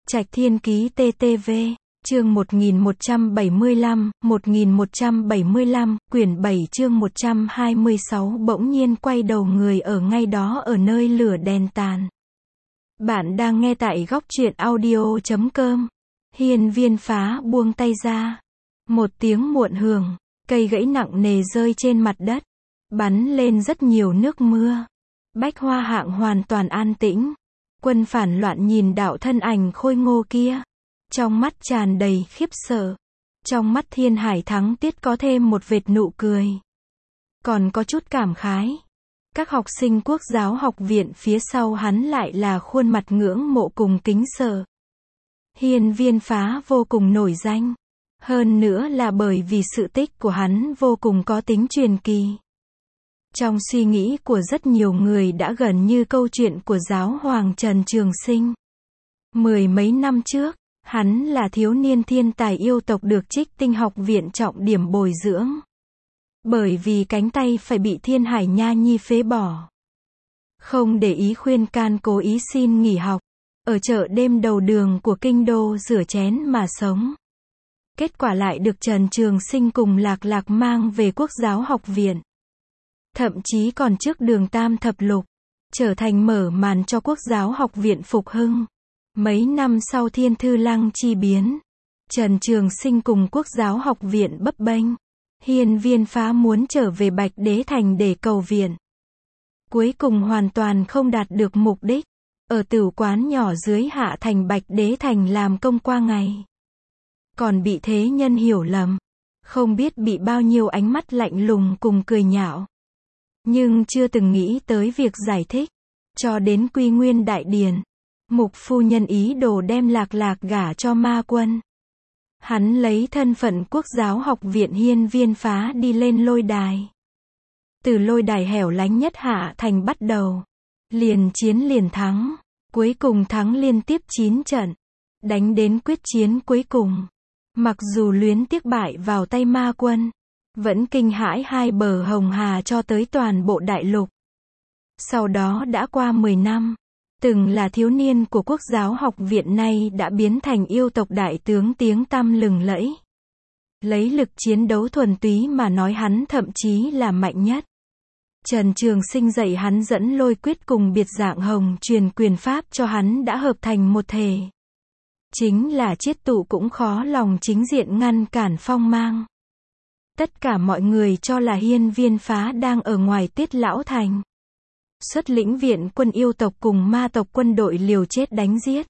Trạch Thiên Ký TTV, chương 1175, quyển 7 chương 126 bỗng nhiên quay đầu người ở ngay đó ở nơi lửa đèn tàn. Bạn đang nghe tại góc truyện audio.com. Hiên Viên Phá buông tay ra. Một tiếng muộn hưởng, cây gãy nặng nề rơi trên mặt đất, bắn lên rất nhiều nước mưa. Bách Hoa Hạng hoàn toàn an tĩnh. Quân phản loạn nhìn đạo thân ảnh khôi ngô kia, trong mắt tràn đầy khiếp sợ. Trong mắt Thiên Hải Thắng Tiết có thêm một vệt nụ cười, còn có chút cảm khái. Các học sinh Quốc giáo học viện phía sau hắn lại là khuôn mặt ngưỡng mộ cùng kính sợ. Hiên Viên Phá vô cùng nổi danh, hơn nữa là bởi vì sự tích của hắn vô cùng có tính truyền kỳ. Trong suy nghĩ của rất nhiều người đã gần như câu chuyện của giáo hoàng Trần Trường Sinh. Mười mấy năm trước, hắn là thiếu niên thiên tài yêu tộc được Trích Tinh học viện trọng điểm bồi dưỡng. Bởi vì cánh tay phải bị Thiên Hải Nha Nhi phế bỏ, không để ý khuyên can cố ý xin nghỉ học, ở chợ đêm đầu đường của kinh đô rửa chén mà sống. Kết quả lại được Trần Trường Sinh cùng Lạc Lạc mang về Quốc giáo học viện. Thậm chí còn trước đường Tam Thập Lục, trở thành mở màn cho Quốc giáo học viện phục hưng. Mấy năm sau Thiên Thư Lăng chi biến, Trần Trường Sinh cùng Quốc giáo học viện bấp bênh. Hiên Viên Phá muốn trở về Bạch Đế Thành để cầu viện. Cuối cùng hoàn toàn không đạt được mục đích. Ở tửu quán nhỏ dưới hạ thành Bạch Đế Thành làm công qua ngày, còn bị thế nhân hiểu lầm, không biết bị bao nhiêu ánh mắt lạnh lùng cùng cười nhạo. Nhưng chưa từng nghĩ tới việc giải thích. Cho đến Quy Nguyên Đại Điển, Mục phu nhân ý đồ đem Lạc Lạc gả cho Ma Quân. Hắn lấy thân phận Quốc giáo học viện Hiên Viên Phá đi lên lôi đài. Từ lôi đài hẻo lánh nhất hạ thành bắt đầu, liền chiến liền thắng, cuối cùng thắng liên tiếp 9 trận, đánh đến quyết chiến cuối cùng. Mặc dù luyến tiếc bại vào tay Ma Quân, vẫn kinh hãi hai bờ Hồng Hà cho tới toàn bộ đại lục. Sau đó đã qua 10 năm, từng là thiếu niên của Quốc giáo học viện nay đã biến thành yêu tộc đại tướng tiếng tăm lừng lẫy. Lấy lực chiến đấu thuần túy mà nói hắn thậm chí là mạnh nhất. Trần Trường Sinh dạy hắn dẫn lôi quyết cùng biệt dạng hồng truyền quyền pháp cho hắn đã hợp thành một thể. Chính là chiết tụ cũng khó lòng chính diện ngăn cản phong mang. Tất cả mọi người cho là Hiên Viên Phá đang ở ngoài Tiết Lão Thành, xuất lĩnh viện quân yêu tộc cùng ma tộc quân đội liều chết đánh giết.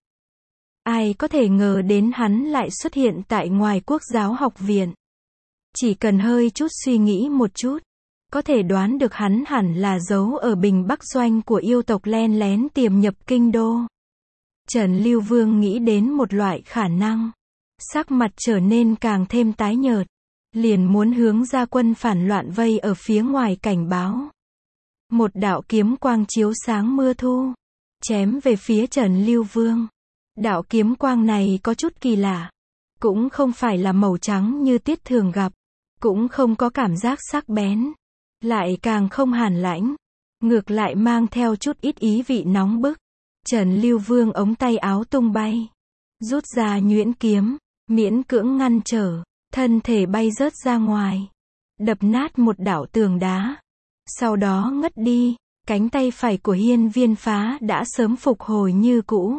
Ai có thể ngờ đến hắn lại xuất hiện tại ngoài Quốc giáo học viện. Chỉ cần hơi chút suy nghĩ một chút, có thể đoán được hắn hẳn là giấu ở Bình Bắc doanh của yêu tộc len lén tiềm nhập kinh đô. Trần Lưu Vương nghĩ đến một loại khả năng, sắc mặt trở nên càng thêm tái nhợt, liền muốn hướng ra quân phản loạn vây ở phía ngoài cảnh báo. Một đạo kiếm quang chiếu sáng mưa thu, chém về phía Trần Lưu Vương. Đạo kiếm quang này có chút kỳ lạ, cũng không phải là màu trắng như Tiết thường gặp, cũng không có cảm giác sắc bén, lại càng không hàn lãnh, ngược lại mang theo chút ít ý vị nóng bức. Trần Lưu Vương ống tay áo tung bay, rút ra nhuyễn kiếm, miễn cưỡng ngăn trở, thân thể bay rớt ra ngoài, đập nát một đạo tường đá. Sau đó ngất đi. Cánh tay phải của Hiên Viên Phá đã sớm phục hồi như cũ,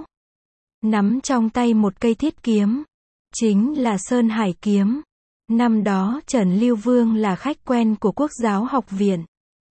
nắm trong tay một cây thiết kiếm, chính là Sơn Hải kiếm. Năm đó Trần Lưu Vương là khách quen của Quốc giáo học viện.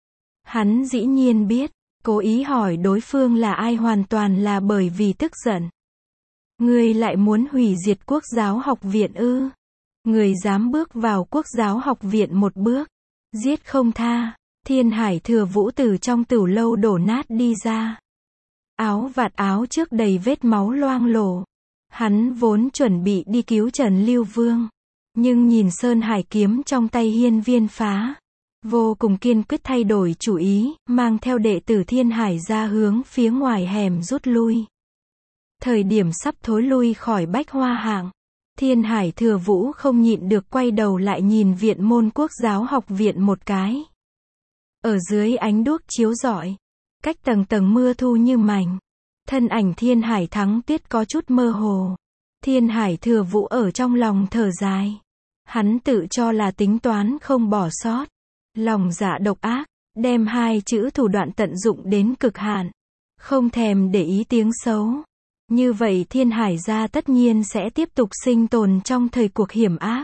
Hắn dĩ nhiên biết, cố ý hỏi đối phương là ai hoàn toàn là bởi vì tức giận. Ngươi lại muốn hủy diệt Quốc giáo học viện ư? Người dám bước vào Quốc giáo học viện một bước, giết không tha. Thiên Hải Thừa Vũ từ trong tửu lâu đổ nát đi ra. Áo vạt áo trước đầy vết máu loang lổ. Hắn vốn chuẩn bị đi cứu Trần Lưu Vương, nhưng nhìn Sơn Hải kiếm trong tay Hiên Viên Phá, vô cùng kiên quyết thay đổi chủ ý, mang theo đệ tử Thiên Hải ra hướng phía ngoài hẻm rút lui. Thời điểm sắp thối lui khỏi Bách Hoa Hạng, Thiên Hải Thừa Vũ không nhịn được quay đầu lại nhìn viện môn Quốc giáo học viện một cái. Ở dưới ánh đuốc chiếu rọi, cách tầng tầng mưa thu như mảnh, Thân ảnh Thiên Hải Thắng Tuyết có chút mơ hồ. Thiên Hải Thừa Vũ ở trong lòng thở dài. Hắn tự cho là tính toán không bỏ sót. Lòng dạ độc ác, đem hai chữ thủ đoạn tận dụng đến cực hạn. Không thèm để ý tiếng xấu. Như vậy Thiên Hải gia tất nhiên sẽ tiếp tục sinh tồn trong thời cuộc hiểm ác.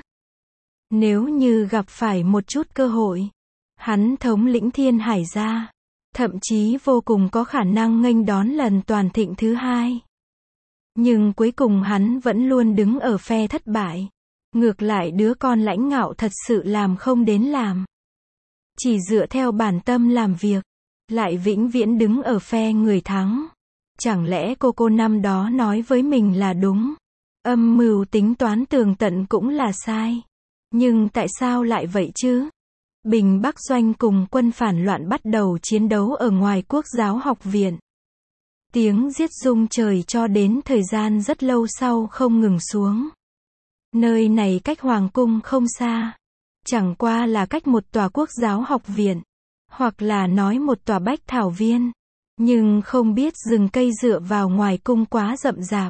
Nếu như gặp phải một chút cơ hội, hắn thống lĩnh Thiên Hải gia, thậm chí vô cùng có khả năng nghênh đón lần toàn thịnh thứ hai. Nhưng cuối cùng hắn vẫn luôn đứng ở phe thất bại. Ngược lại đứa con lãnh ngạo thật sự làm không đến làm. Chỉ dựa theo bản tâm làm việc, lại vĩnh viễn đứng ở phe người thắng. Chẳng lẽ cô năm đó nói với mình là đúng? Âm mưu tính toán tường tận cũng là sai. Nhưng tại sao lại vậy chứ? Bình Bắc Doanh cùng quân phản loạn bắt đầu chiến đấu ở ngoài Quốc giáo học viện. Tiếng giết rung trời cho đến thời gian rất lâu sau không ngừng xuống. Nơi này cách Hoàng cung không xa. Chẳng qua là cách một tòa Quốc giáo học viện. Hoặc là nói một tòa bách thảo viên. Nhưng không biết rừng cây dựa vào ngoài cung quá rậm rạp.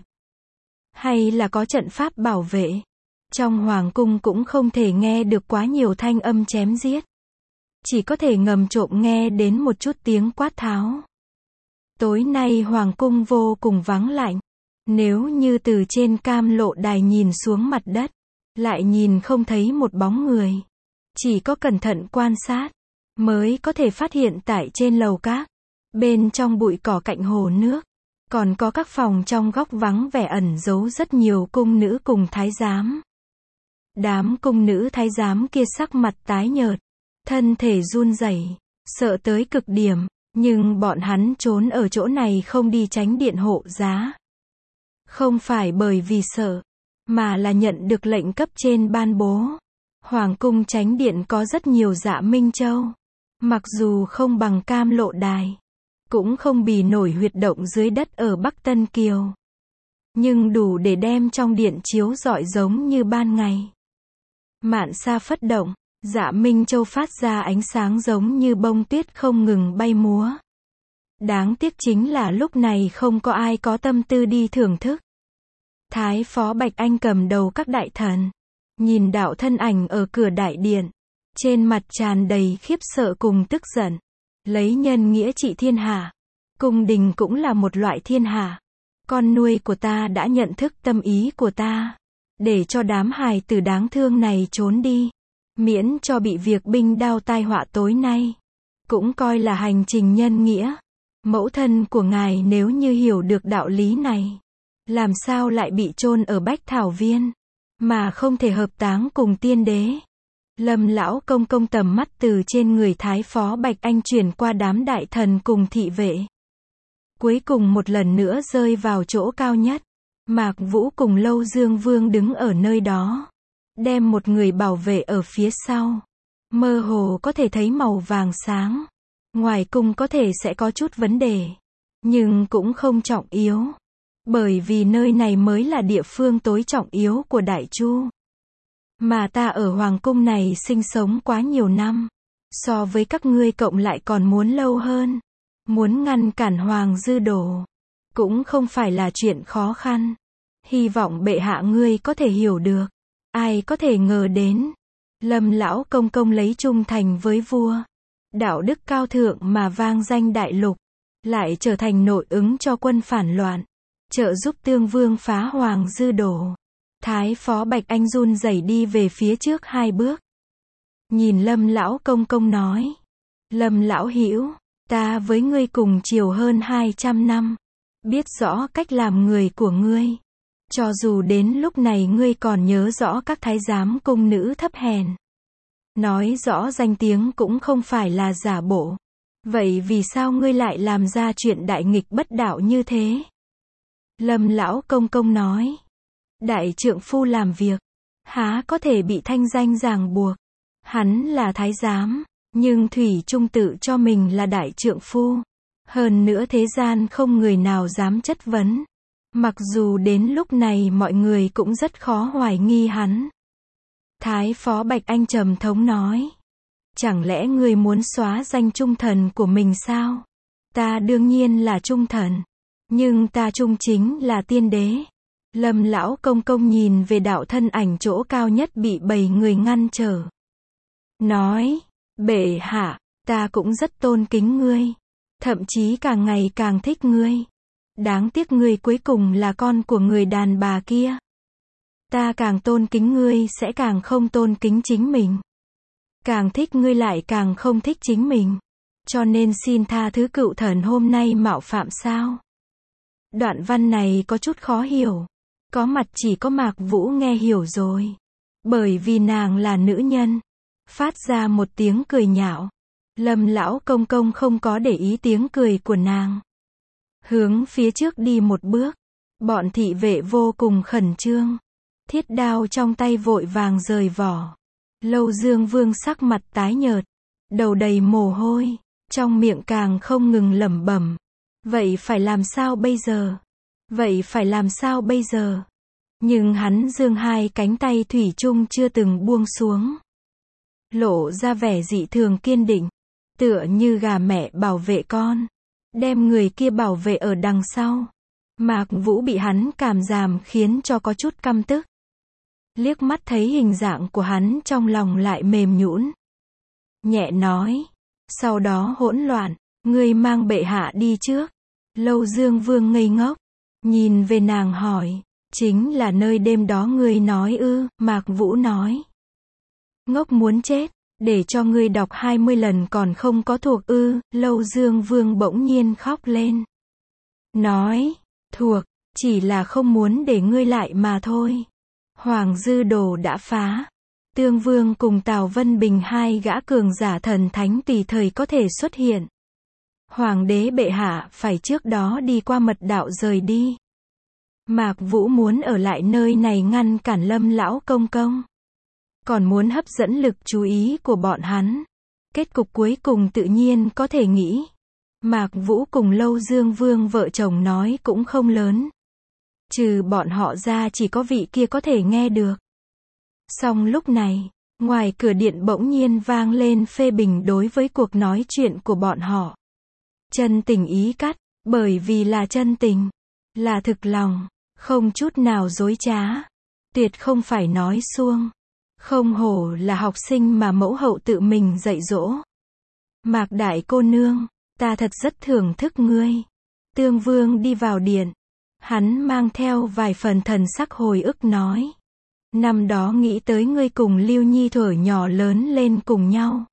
Hay là có trận pháp bảo vệ. Trong Hoàng cung cũng không thể nghe được quá nhiều thanh âm chém giết. Chỉ có thể ngầm trộm nghe đến một chút tiếng quát tháo. Tối nay Hoàng cung vô cùng vắng lạnh. Nếu như từ trên cam lộ đài nhìn xuống mặt đất, lại nhìn không thấy một bóng người. Chỉ có cẩn thận quan sát, mới có thể phát hiện tại trên lầu các, bên trong bụi cỏ cạnh hồ nước, còn có các phòng trong góc vắng vẻ ẩn giấu rất nhiều cung nữ cùng thái giám. Đám cung nữ thái giám kia sắc mặt tái nhợt, thân thể run rẩy, sợ tới cực điểm, nhưng bọn hắn trốn ở chỗ này không đi tránh điện hộ giá. Không phải bởi vì sợ, mà là nhận được lệnh cấp trên ban bố. Hoàng cung tránh điện có rất nhiều Dạ Minh Châu. Mặc dù không bằng cam lộ đài, cũng không bì nổi huyệt động dưới đất ở Bắc Tân Kiều. Nhưng đủ để đem trong điện chiếu rọi giống như ban ngày. Mạn sa phất động, Dạ Minh Châu phát ra ánh sáng giống như bông tuyết không ngừng bay múa. Đáng tiếc chính là lúc này không có ai có tâm tư đi thưởng thức. Thái phó Bạch Anh cầm đầu các đại thần, nhìn đạo thân ảnh ở cửa đại điện, trên mặt tràn đầy khiếp sợ cùng tức giận. Lấy nhân nghĩa trị thiên hạ, cung đình cũng là một loại thiên hạ. Con nuôi của ta đã nhận thức tâm ý của ta, để cho đám hài tử đáng thương này trốn đi, miễn cho bị việc binh đao tai họa tối nay. Cũng coi là hành trình nhân nghĩa. Mẫu thân của ngài nếu như hiểu được đạo lý này, làm sao lại bị chôn ở Bách Thảo Viên, mà không thể hợp táng cùng tiên đế. Lâm lão công công tầm mắt từ trên người Thái phó Bạch Anh chuyển qua đám đại thần cùng thị vệ. Cuối cùng một lần nữa rơi vào chỗ cao nhất. Mạc Vũ cùng Lâu Dương Vương đứng ở nơi đó, đem một người bảo vệ ở phía sau. Mơ hồ có thể thấy màu vàng sáng. Ngoài cung có thể sẽ có chút vấn đề, nhưng cũng không trọng yếu. Bởi vì nơi này mới là địa phương tối trọng yếu của Đại Chu. Mà ta ở Hoàng cung này sinh sống quá nhiều năm. So với các ngươi cộng lại còn muốn lâu hơn. Muốn ngăn cản Hoàng dư đổ, cũng không phải là chuyện khó khăn. Hy vọng bệ hạ ngươi có thể hiểu được. Ai có thể ngờ đến. Lâm lão công công lấy trung thành với vua. Đạo đức cao thượng mà vang danh đại lục. Lại trở thành nội ứng cho quân phản loạn. Trợ giúp Tương Vương phá Hoàng dư đổ. Thái phó Bạch Anh run rẩy đi về phía trước 2 bước. Nhìn Lâm lão công công nói. Lâm lão hữu, ta với ngươi cùng chiều hơn 200 năm. Biết rõ cách làm người của ngươi. Cho dù đến lúc này ngươi còn nhớ rõ các thái giám cung nữ thấp hèn. Nói rõ danh tiếng cũng không phải là giả bộ. Vậy vì sao ngươi lại làm ra chuyện đại nghịch bất đạo như thế? Lâm lão công công nói. Đại trượng phu làm việc, há có thể bị thanh danh ràng buộc. Hắn là thái giám, nhưng thủy chung tự cho mình là đại trượng phu. Hơn nữa thế gian không người nào dám chất vấn. Mặc dù đến lúc này mọi người cũng rất khó hoài nghi hắn. Thái phó Bạch Anh trầm thống nói. Chẳng lẽ ngươi muốn xóa danh trung thần của mình sao? Ta đương nhiên là trung thần. Nhưng ta trung chính là tiên đế. Lâm lão công công nhìn về đạo thân ảnh chỗ cao nhất bị 7 người ngăn trở. Nói, bệ hạ, ta cũng rất tôn kính ngươi. Thậm chí càng ngày càng thích ngươi. Đáng tiếc ngươi cuối cùng là con của người đàn bà kia. Ta càng tôn kính ngươi sẽ càng không tôn kính chính mình. Càng thích ngươi lại càng không thích chính mình. Cho nên xin tha thứ cựu thần hôm nay mạo phạm sao. Đoạn văn này có chút khó hiểu. Có mặt chỉ có Mạc Vũ nghe hiểu rồi. Bởi vì nàng là nữ nhân. Phát ra một tiếng cười nhạo. Lâm lão công công không có để ý tiếng cười của nàng. Hướng phía trước đi một bước. Bọn thị vệ vô cùng khẩn trương. Thiết đao trong tay vội vàng rời vỏ. Lâu Dương Vương sắc mặt tái nhợt. Đầu đầy mồ hôi. Trong miệng càng không ngừng lẩm bẩm. Vậy phải làm sao bây giờ? Vậy phải làm sao bây giờ? Nhưng hắn giương hai cánh tay thủy chung chưa từng buông xuống. Lộ ra vẻ dị thường kiên định. Tựa như gà mẹ bảo vệ con. Đem người kia bảo vệ ở đằng sau. Mạc Vũ bị hắn cảm giảm khiến cho có chút căm tức. Liếc mắt thấy hình dạng của hắn trong lòng lại mềm nhũn. Nhẹ nói. Sau đó hỗn loạn. Ngươi mang bệ hạ đi trước. Lâu Dương Vương ngây ngốc. Nhìn về nàng hỏi. Chính là nơi đêm đó ngươi nói ư? Mạc Vũ nói. Ngốc muốn chết. Để cho ngươi đọc 20 lần còn không có thuộc ư? Lâu Dương Vương bỗng nhiên khóc lên. Nói. Thuộc. Chỉ là không muốn để ngươi lại mà thôi. Hoàng Dư Đồ đã phá. Tương Vương cùng Tào Vân Bình hai gã cường giả thần thánh tùy thời có thể xuất hiện. Hoàng đế bệ hạ phải trước đó đi qua mật đạo rời đi. Mạc Vũ muốn ở lại nơi này ngăn cản Lâm lão công công. Còn muốn hấp dẫn lực chú ý của bọn hắn. Kết cục cuối cùng tự nhiên có thể nghĩ. Mạc Vũ cùng Lâu Dương Vương vợ chồng nói cũng không lớn. Trừ bọn họ ra chỉ có vị kia có thể nghe được. Song lúc này, ngoài cửa điện bỗng nhiên vang lên phê bình đối với cuộc nói chuyện của bọn họ. Chân tình ý cắt, bởi vì là chân tình, là thực lòng, không chút nào dối trá, tuyệt không phải nói suông. Không hổ là học sinh mà mẫu hậu tự mình dạy dỗ. Mạc đại cô nương, ta thật rất thưởng thức ngươi. Tương Vương đi vào điện. Hắn mang theo vài phần thần sắc hồi ức nói. Năm đó nghĩ tới ngươi cùng Lưu Nhi thuở nhỏ lớn lên cùng nhau.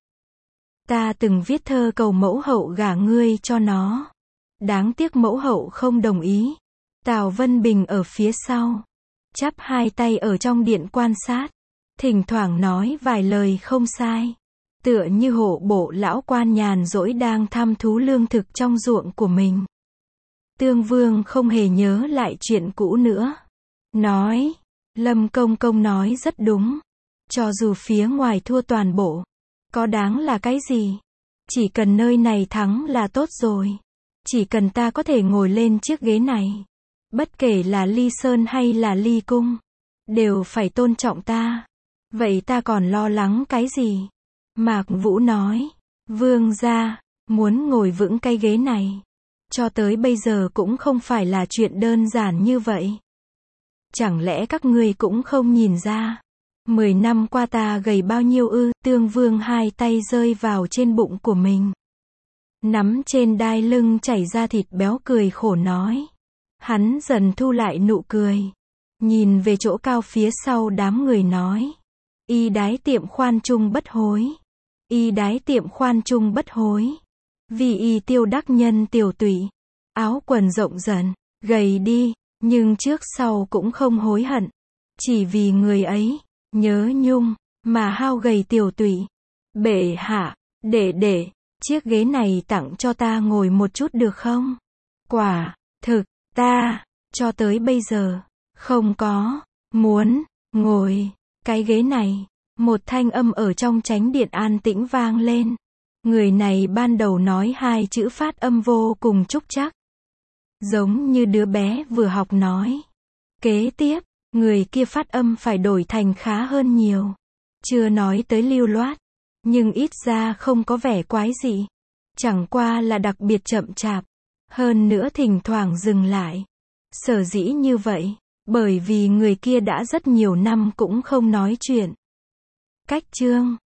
Ta từng viết thơ cầu mẫu hậu gả ngươi cho nó. Đáng tiếc mẫu hậu không đồng ý. Tào Vân Bình ở phía sau. Chắp hai tay ở trong điện quan sát. Thỉnh thoảng nói vài lời không sai. Tựa như hộ bộ lão quan nhàn rỗi đang thăm thú lương thực trong ruộng của mình. Tương Vương không hề nhớ lại chuyện cũ nữa. Nói. Lâm công công nói rất đúng. Cho dù phía ngoài thua toàn bộ. Có đáng là cái gì? Chỉ cần nơi này thắng là tốt rồi. Chỉ cần ta có thể ngồi lên chiếc ghế này. Bất kể là Ly Sơn hay là Ly Cung. Đều phải tôn trọng ta. Vậy ta còn lo lắng cái gì? Mạc Vũ nói. Vương gia, muốn ngồi vững cái ghế này. Cho tới bây giờ cũng không phải là chuyện đơn giản như vậy. Chẳng lẽ các ngươi cũng không nhìn ra? 10 năm qua ta gầy bao nhiêu ư? Tương Vương hai tay rơi vào trên bụng của mình. Nắm trên đai lưng chảy ra thịt béo cười khổ nói. Hắn dần thu lại nụ cười. Nhìn về chỗ cao phía sau đám người nói. Y đái tiệm khoan trung bất hối. Y đái tiệm khoan trung bất hối. Vì y tiêu đắc nhân tiểu tụy. Áo quần rộng dần, gầy đi, nhưng trước sau cũng không hối hận. Chỉ vì người ấy, nhớ nhung, mà hao gầy tiểu tụy. Bệ hạ, để, chiếc ghế này tặng cho ta ngồi một chút được không? Quả thực, ta, cho tới bây giờ, không có, muốn, ngồi, cái ghế này. Một thanh âm ở trong chánh điện an tĩnh vang lên. Người này ban đầu nói hai chữ phát âm vô cùng trúc trắc. Giống như đứa bé vừa học nói. Kế tiếp, người kia phát âm phải đổi thành khá hơn nhiều. Chưa nói tới lưu loát, nhưng ít ra không có vẻ quái dị. Chẳng qua là đặc biệt chậm chạp. Hơn nữa thỉnh thoảng dừng lại. Sở dĩ như vậy, bởi vì người kia đã rất nhiều năm cũng không nói chuyện. Cách chương